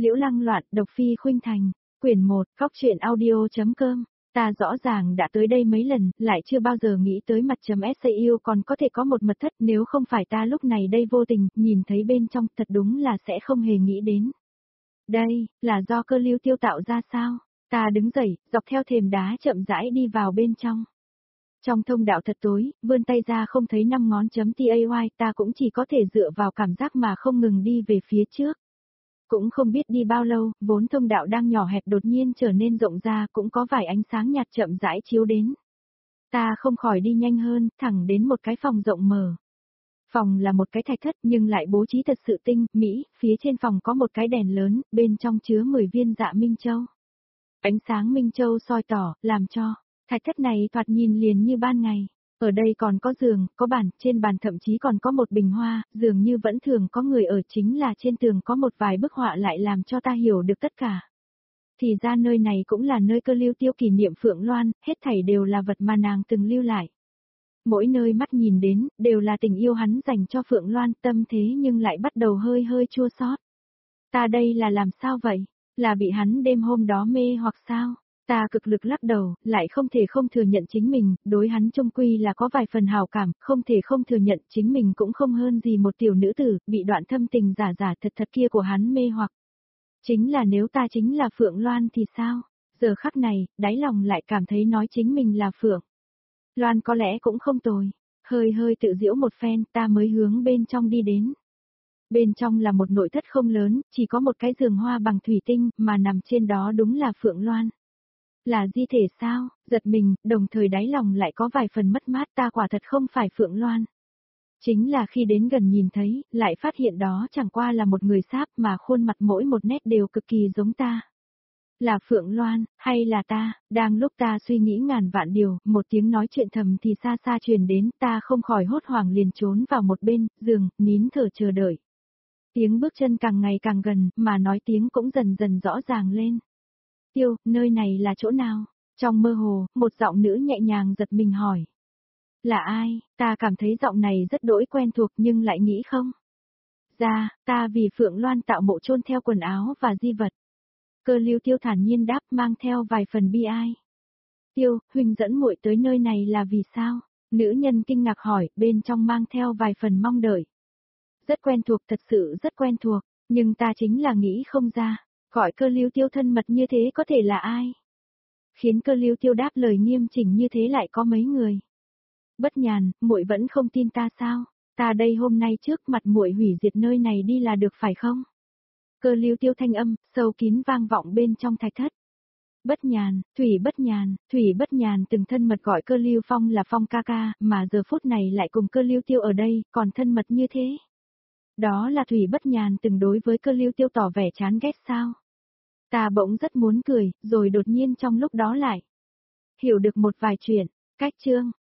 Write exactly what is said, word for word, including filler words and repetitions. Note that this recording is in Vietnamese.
Liễu Lăng Loạn, độc phi khuynh thành, quyển một, Cóc truyện audio.com. Ta rõ ràng đã tới đây mấy lần, lại chưa bao giờ nghĩ tới mặt chấm ét yêu còn có thể có một mật thất, nếu không phải ta lúc này đây vô tình, nhìn thấy bên trong, thật đúng là sẽ không hề nghĩ đến. Đây, là do cơ lưu tiêu tạo ra sao? Ta đứng dậy, dọc theo thềm đá chậm rãi đi vào bên trong. Trong thông đạo thật tối, vươn tay ra không thấy năm ngón chấm tay, ta cũng chỉ có thể dựa vào cảm giác mà không ngừng đi về phía trước. Cũng không biết đi bao lâu, vốn thông đạo đang nhỏ hẹp đột nhiên trở nên rộng ra, cũng có vài ánh sáng nhạt chậm rãi chiếu đến. Ta không khỏi đi nhanh hơn, thẳng đến một cái phòng rộng mở. Phòng là một cái thạch thất nhưng lại bố trí thật sự tinh, mỹ, phía trên phòng có một cái đèn lớn, bên trong chứa mười viên dạ Minh Châu. Ánh sáng Minh Châu soi tỏ, làm cho thạch thất này thoạt nhìn liền như ban ngày. Ở đây còn có giường, có bàn, trên bàn thậm chí còn có một bình hoa, dường như vẫn thường có người ở, chính là trên tường có một vài bức họa lại làm cho ta hiểu được tất cả. Thì ra nơi này cũng là nơi cơ lưu tiêu kỷ niệm Phượng Loan, hết thảy đều là vật mà nàng từng lưu lại. Mỗi nơi mắt nhìn đến, đều là tình yêu hắn dành cho Phượng Loan, tâm thế nhưng lại bắt đầu hơi hơi chua xót. Ta đây là làm sao vậy? Là bị hắn đêm hôm đó mê hoặc sao? Ta cực lực lắc đầu, lại không thể không thừa nhận chính mình, đối hắn chung quy là có vài phần hào cảm, không thể không thừa nhận chính mình cũng không hơn gì một tiểu nữ tử, bị đoạn thâm tình giả giả thật thật kia của hắn mê hoặc. Chính là nếu ta chính là Phượng Loan thì sao? Giờ khắc này, đáy lòng lại cảm thấy nói chính mình là Phượng Loan có lẽ cũng không tồi. Hơi hơi tự giễu một phen, ta mới hướng bên trong đi đến. Bên trong là một nội thất không lớn, chỉ có một cái giường hoa bằng thủy tinh, mà nằm trên đó đúng là Phượng Loan. Là di thể sao? Giật mình, đồng thời đáy lòng lại có vài phần mất mát, ta quả thật không phải Phượng Loan. Chính là khi đến gần nhìn thấy, lại phát hiện đó chẳng qua là một người sáp mà khuôn mặt mỗi một nét đều cực kỳ giống ta. Là Phượng Loan, hay là ta? Đang lúc ta suy nghĩ ngàn vạn điều, một tiếng nói chuyện thầm thì xa xa truyền đến, ta không khỏi hốt hoảng liền trốn vào một bên, giường, nín thở chờ đợi. Tiếng bước chân càng ngày càng gần, mà nói tiếng cũng dần dần rõ ràng lên. Tiêu, nơi này là chỗ nào? Trong mơ hồ, một giọng nữ nhẹ nhàng giật mình hỏi. Là ai? Ta cảm thấy giọng này rất đỗi quen thuộc nhưng lại nghĩ không. Ra, ta vì Phượng Loan tạo mộ chôn theo quần áo và di vật. Cơ lưu tiêu thản nhiên đáp mang theo vài phần bi ai. Tiêu, huynh dẫn muội tới nơi này là vì sao? Nữ nhân kinh ngạc hỏi, bên trong mang theo vài phần mong đợi. Rất quen thuộc, thật sự rất quen thuộc, nhưng ta chính là nghĩ không ra. Gọi cơ lưu tiêu thân mật như thế có thể là ai? Khiến cơ lưu tiêu đáp lời nghiêm chỉnh như thế lại có mấy người. Bất Nhàn, muội vẫn không tin ta sao? Ta đây hôm nay trước mặt muội hủy diệt nơi này đi là được phải không? Cơ lưu tiêu thanh âm, sâu kín vang vọng bên trong thạch thất. Bất Nhàn, Thủy Bất Nhàn, Thủy Bất Nhàn từng thân mật gọi cơ lưu phong là Phong ca ca, mà giờ phút này lại cùng cơ lưu tiêu ở đây, còn thân mật như thế. Đó là Thủy Bất Nhàn từng đối với cơ lưu tiêu tỏ vẻ chán ghét sao? Ta bỗng rất muốn cười, rồi đột nhiên trong lúc đó lại hiểu được một vài chuyện. Cách chương